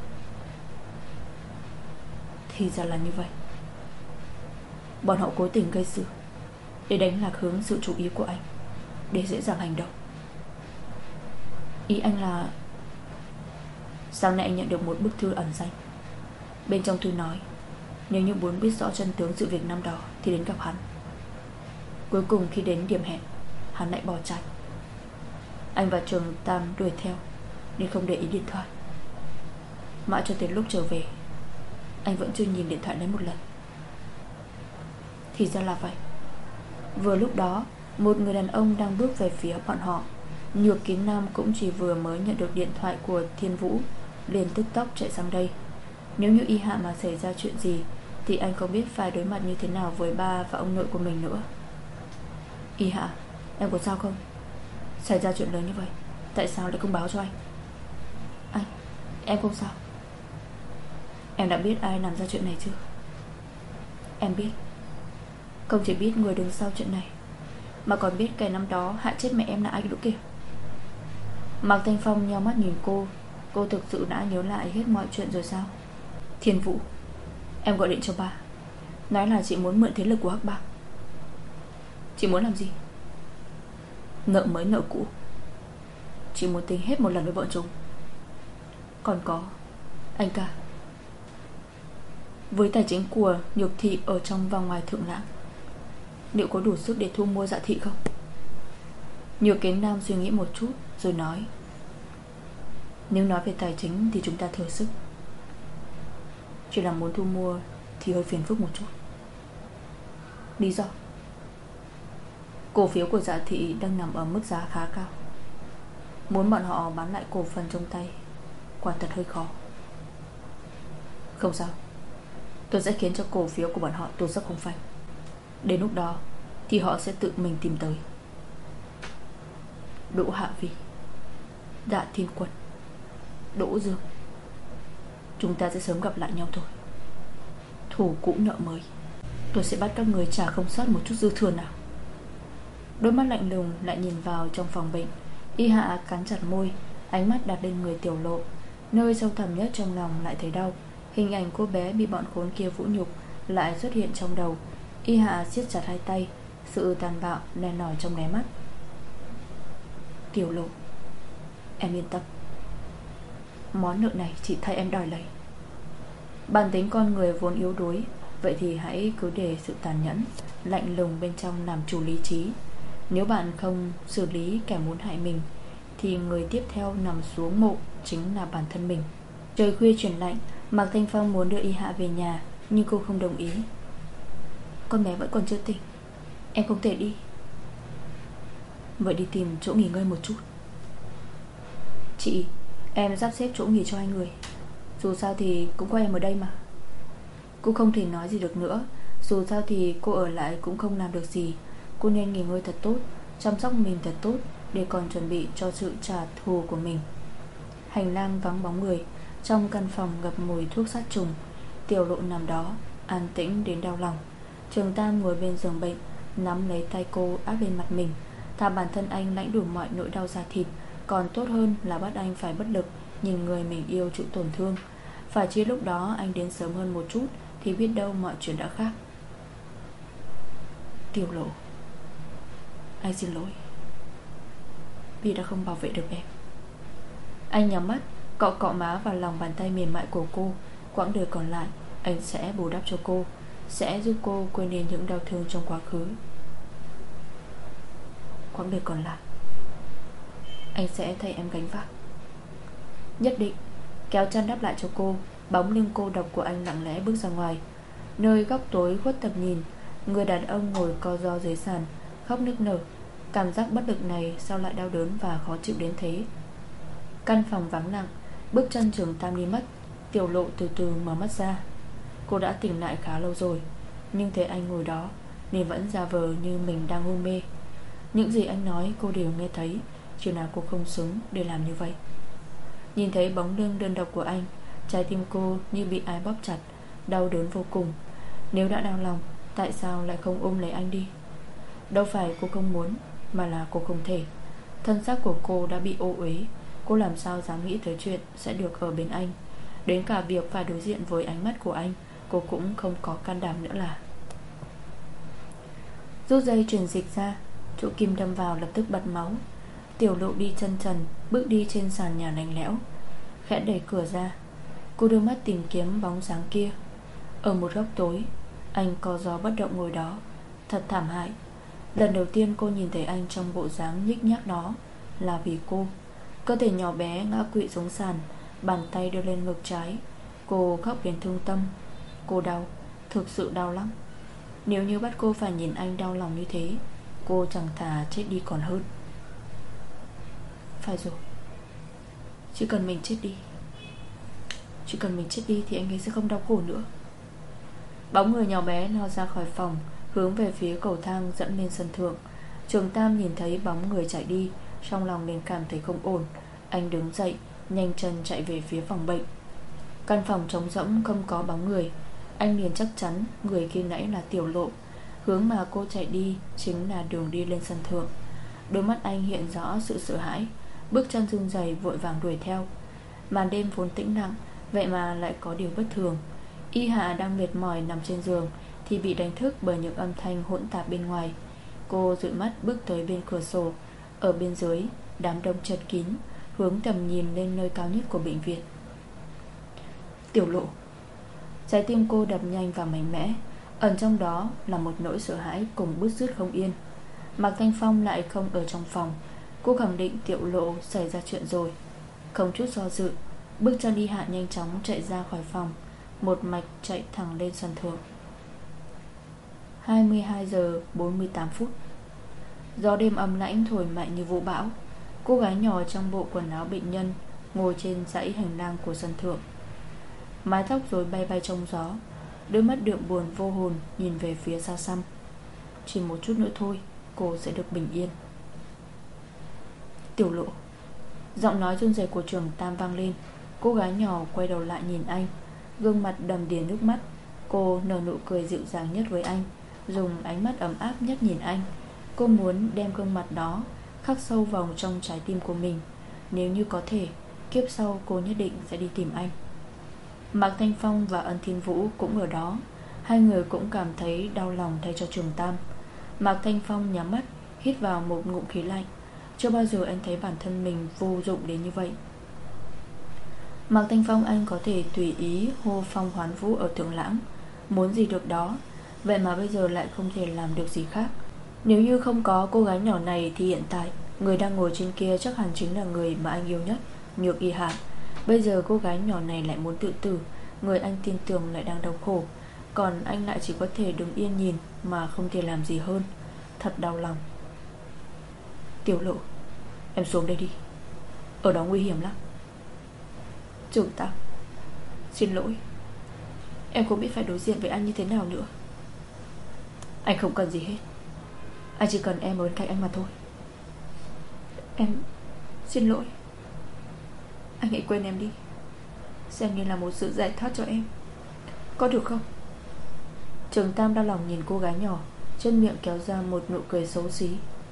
Thì ra là như vậy. Bọn họ cố tình gây sự để đánh lạc hướng sự chú ý của anh, để dễ dàng hành động. Ý anh là sáng nay anh nhận được một bức thư ẩn danh. Bên trong thư nói nếu như muốn biết rõ chân tướng sự việc năm đó thì đến gặp hắn. Cuối cùng khi đến điểm hẹn, hắn lại bỏ chạy. Anh và Trường Tam đuổi theo nên không để ý điện thoại. Mãi cho đến lúc trở về, anh vẫn chưa nhìn điện thoại lấy một lần. Thì ra là vậy. Vừa lúc đó, một người đàn ông đang bước về phía bọn họ. Nhược Kiến Nam cũng chỉ vừa mới nhận được điện thoại của Thiên Vũ, liền tức tốc chạy sang đây. Nếu như Y Hạ mà xảy ra chuyện gì thì anh không biết phải đối mặt như thế nào với ba và ông nội của mình nữa. Y Hạ, em có sao không? Xảy ra chuyện lớn như vậy, tại sao lại không báo cho anh? Anh, em không sao. Em đã biết ai làm ra chuyện này chưa? Em biết. Không chỉ biết người đứng sau chuyện này, mà còn biết kẻ năm đó hại chết mẹ em là ai nữa kìa. Mạc Thanh Phong nheo mắt nhìn cô. Cô thực sự đã nhớ lại hết mọi chuyện rồi sao? Thiên Vũ, em gọi điện cho ba, nói là chị muốn mượn thế lực của Hắc Bang. Chị muốn làm gì? Nợ mới nợ cũ. Chị muốn tính hết một lần với bọn chúng. Còn có anh cả, với tài chính của Nhược Thị ở trong và ngoài Thượng Lãng, liệu có đủ sức để thu mua Dạ Thị không? Nhược Kiến Nam suy nghĩ một chút rồi nói, nếu nói về tài chính thì chúng ta thừa sức. Chỉ là muốn thu mua thì hơi phiền phức một chút. Lý do? Cổ phiếu của Dạ Thị đang nằm ở mức giá khá cao. Muốn bọn họ bán lại cổ phần trong tay quả thật hơi khó. Không sao, tôi sẽ khiến cho cổ phiếu của bọn họ tụt dốc không phanh. Đến lúc đó thì họ sẽ tự mình tìm tới. Đỗ Hạ Vi, Dạ Thiên Quân, Đỗ Dương, chúng ta sẽ sớm gặp lại nhau thôi. Thù cũ nợ mới, tôi sẽ bắt các người trả không sót một chút dư thừa nào. Đôi mắt lạnh lùng lại nhìn vào trong phòng bệnh. Y Hạ cắn chặt môi, ánh mắt đặt lên người Tiểu Lộ. Nơi sâu thẳm nhất trong lòng lại thấy đau. Hình ảnh cô bé bị bọn khốn kia vũ nhục lại xuất hiện trong đầu. Y Hạ siết chặt hai tay, sự tàn bạo len lỏi trong đáy mắt. Tiểu Lộ, em yên tâm, món nợ này chỉ thay em đòi lấy. Bản tính con người vốn yếu đuối, vậy thì hãy cứ để sự tàn nhẫn, lạnh lùng bên trong làm chủ lý trí. Nếu bạn không xử lý kẻ muốn hại mình thì người tiếp theo nằm xuống mộ chính là bản thân mình. Trời khuya chuyển lạnh, Mạc Thanh Phong muốn đưa Y Hạ về nhà, nhưng cô không đồng ý. Con bé vẫn còn chưa tỉnh, em không thể đi. Vậy đi tìm chỗ nghỉ ngơi một chút. Chị, em sắp xếp chỗ nghỉ cho hai người. Dù sao thì cũng có em ở đây mà. Cô không thể nói gì được nữa. Dù sao thì cô ở lại cũng không làm được gì. Cô nên nghỉ ngơi thật tốt, chăm sóc mình thật tốt, để còn chuẩn bị cho sự trả thù của mình. Hành lang vắng bóng người. Trong căn phòng ngập mùi thuốc sát trùng. Tiểu Lộ nằm đó an tĩnh đến đau lòng. Trường Tam ngồi bên giường bệnh, nắm lấy tay cô áp lên mặt mình. Thà bản thân anh lãnh đủ mọi nỗi đau da thịt, còn tốt hơn là bắt anh phải bất lực nhìn người mình yêu chịu tổn thương. Phải chỉ lúc đó anh đến sớm hơn một chút thì biết đâu mọi chuyện đã khác. Tiểu Lộ, anh xin lỗi vì đã không bảo vệ được em. Anh nhắm mắt, cọ cọ má vào lòng bàn tay mềm mại của cô. Quãng đời còn lại anh sẽ bù đắp cho cô, sẽ giúp cô quên đi những đau thương trong quá khứ. Quãng đời còn lại anh sẽ thay em gánh vác. Nhất định. Kéo chăn đắp lại cho cô. Bóng lưng cô độc của anh lặng lẽ bước ra ngoài. Nơi góc tối khuất tầm nhìn, người đàn ông ngồi co ro dưới sàn, khóc nức nở. Cảm giác bất lực này sao lại đau đớn và khó chịu đến thế. Căn phòng vắng lặng. Bước chân Trường Tam đi mất. Tiểu Lộ từ từ mở mắt ra. Cô đã tỉnh lại khá lâu rồi, nhưng thấy anh ngồi đó nên vẫn giả vờ như mình đang hôn mê. Những gì anh nói cô đều nghe thấy, chỉ là cô không xứng để làm như vậy. Nhìn thấy bóng lưng đơn độc của anh, trái tim cô như bị ai bóp chặt, đau đớn vô cùng. Nếu đã đau lòng, tại sao lại không ôm lấy anh đi? Đâu phải cô không muốn, mà là cô không thể. Thân xác của cô đã bị ô uế. Cô làm sao dám nghĩ tới chuyện sẽ được ở bên anh. Đến cả việc phải đối diện với ánh mắt của anh, cô cũng không có can đảm nữa là. Rút dây truyền dịch ra, chỗ kim đâm vào lập tức bật máu. Tiểu Lộ đi chân trần, bước đi trên sàn nhà lạnh lẽo, khẽ đẩy cửa ra. Cô đưa mắt tìm kiếm bóng dáng kia. Ở một góc tối, anh co gió bất động ngồi đó, thật thảm hại. Lần đầu tiên cô nhìn thấy anh trong bộ dáng nhích nhác đó là vì cô. Cơ thể nhỏ bé ngã quỵ xuống sàn, bàn tay đưa lên ngực trái. Cô khóc đến thương tâm. Cô đau, thực sự đau lắm. Nếu như bắt cô phải nhìn anh đau lòng như thế, cô chẳng thà chết đi còn hơn. Phải rồi, chỉ cần mình chết đi, chỉ cần mình chết đi thì anh ấy sẽ không đau khổ nữa. Bóng người nhỏ bé lao ra khỏi phòng, hướng về phía cầu thang dẫn lên sân thượng. Trường Tam nhìn thấy bóng người chạy đi, trong lòng liền cảm thấy không ổn. Anh đứng dậy, nhanh chân chạy về phía phòng bệnh. Căn phòng trống rỗng không có bóng người. Anh liền chắc chắn người khi nãy là Tiểu Lộ. Hướng mà cô chạy đi chính là đường đi lên sân thượng. Đôi mắt anh hiện rõ sự sợ hãi, bước chân run rẩy vội vàng đuổi theo. Màn đêm vốn tĩnh lặng, vậy mà lại có điều bất thường. Y Hạ đang mệt mỏi nằm trên giường thì bị đánh thức bởi những âm thanh hỗn tạp bên ngoài. Cô dụi mắt bước tới bên cửa sổ. Ở bên dưới, đám đông chật kín, hướng tầm nhìn lên nơi cao nhất của bệnh viện. Tiểu Lộ. Trái tim cô đập nhanh và mạnh mẽ. Ẩn trong đó là một nỗi sợ hãi cùng bứt rứt không yên. Mạc Thanh Phong lại không ở trong phòng. Cô khẳng định Tiểu Lộ xảy ra chuyện rồi. Không chút do dự, bước chân đi hạ nhanh chóng chạy ra khỏi phòng, một mạch chạy thẳng lên sân thượng. Hai mươi hai giờ bốn mươi tám phút. Gió đêm âm lãnh thổi mạnh như vũ bão. Cô gái nhỏ trong bộ quần áo bệnh nhân ngồi trên dãy hành lang của sân thượng. Mái tóc rối bay bay trong gió. Đôi mắt đượm buồn vô hồn nhìn về phía xa xăm. Chỉ một chút nữa thôi, cô sẽ được bình yên. Tiểu Lộ. Giọng nói run rẩy của Trường Tam vang lên. Cô gái nhỏ quay đầu lại nhìn anh, gương mặt đầm đìa nước mắt. Cô nở nụ cười dịu dàng nhất với anh, dùng ánh mắt ấm áp nhất nhìn anh. Cô muốn đem gương mặt đó khắc sâu vào trong trái tim của mình. Nếu như có thể, kiếp sau cô nhất định sẽ đi tìm anh. Mạc Thanh Phong và Ân Thiên Vũ cũng ở đó. Hai người cũng cảm thấy đau lòng thay cho Trường Tam. Mạc Thanh Phong nhắm mắt, hít vào một ngụm khí lạnh. Chưa bao giờ anh thấy bản thân mình vô dụng đến như vậy. Mạc Thanh Phong anh có thể tùy ý hô phong hoán vũ ở Thượng Lãng, muốn gì được đó. Vậy mà bây giờ lại không thể làm được gì khác. Nếu như không có cô gái nhỏ này thì hiện tại người đang ngồi trên kia chắc hẳn chính là người mà anh yêu nhất, Nhược Y Hạ. Bây giờ cô gái nhỏ này lại muốn tự tử, người anh tin tưởng lại đang đau khổ, còn anh lại chỉ có thể đứng yên nhìn mà không thể làm gì hơn. Thật đau lòng. Tiểu Lộ, em xuống đây đi, ở đó nguy hiểm lắm. Trường Tam, xin lỗi, em không biết phải đối diện với anh như thế nào nữa. Anh không cần gì hết. Anh chỉ cần em ở bên cạnh anh mà thôi. Em xin lỗi. Anh hãy quên em đi, xem như là một sự giải thoát cho em, có được không? Trường Tam đau lòng nhìn cô gái nhỏ, trên miệng kéo ra một nụ cười xấu xí.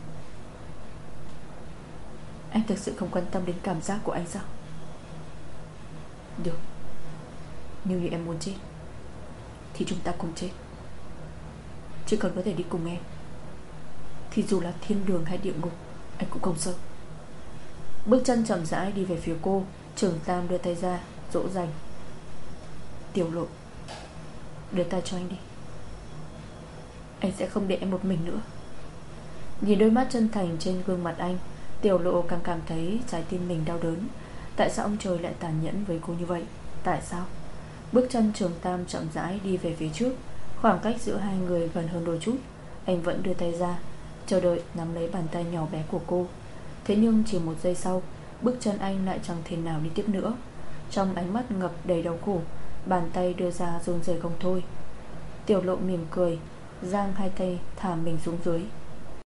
Anh thực sự không quan tâm đến cảm giác của anh sao? Được, nếu như em muốn chết thì chúng ta cùng chết. Chỉ cần có thể đi cùng em thì dù là thiên đường hay địa ngục anh cũng không sợ. Bước chân chậm rãi đi về phía cô. Trường Tam đưa tay ra dỗ dành. Tiểu Lộ, đưa tay cho anh đi. Anh sẽ không để em một mình nữa. Nhìn đôi mắt chân thành trên gương mặt anh, Tiểu Lộ càng cảm thấy trái tim mình đau đớn. Tại sao ông trời lại tàn nhẫn với cô như vậy? Tại sao? Bước chân Trường Tam chậm rãi đi về phía trước. Khoảng cách giữa hai người gần hơn đôi chút. Anh vẫn đưa tay ra, chờ đợi nắm lấy bàn tay nhỏ bé của cô. Thế nhưng chỉ một giây sau, bước chân anh lại chẳng thể nào đi tiếp nữa. Trong ánh mắt ngập đầy đau khổ, bàn tay đưa ra run rẩy không thôi. Tiểu Lộ mỉm cười, giang hai tay thả mình xuống dưới.